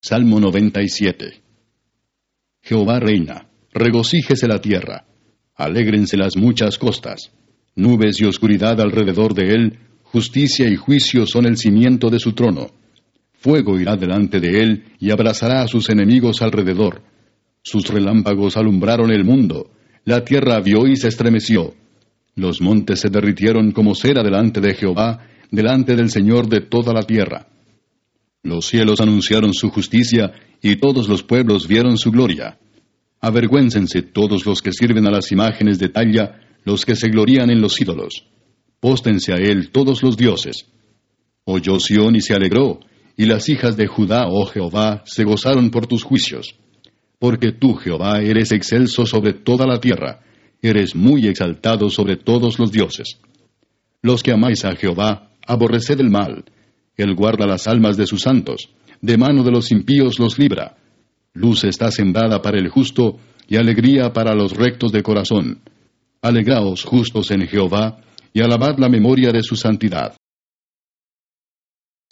Salmo 97. Jehová reina, regocíjese la tierra, alégrense las muchas costas. Nubes y oscuridad alrededor de él, justicia y juicio son el cimiento de su trono. Fuego irá delante de él y abrazará a sus enemigos alrededor. Sus relámpagos alumbraron el mundo, la tierra vio y se estremeció. Los montes se derritieron como cera delante de Jehová, delante del Señor de toda la tierra. Los cielos anunciaron su justicia, y todos los pueblos vieron su gloria. Avergüéncense todos los que sirven a las imágenes de talla, los que se glorían en los ídolos. Póstense a él todos los dioses. Oyó Sión y se alegró, y las hijas de Judá, oh Jehová, se gozaron por tus juicios. Porque tú, Jehová, eres excelso sobre toda la tierra, eres muy exaltado sobre todos los dioses. Los que amáis a Jehová, aborreced el mal. Él guarda las almas de sus santos, de mano de los impíos los libra. Luz está sembrada para el justo, y alegría para los rectos de corazón. Alegraos justos en Jehová, y alabad la memoria de su santidad.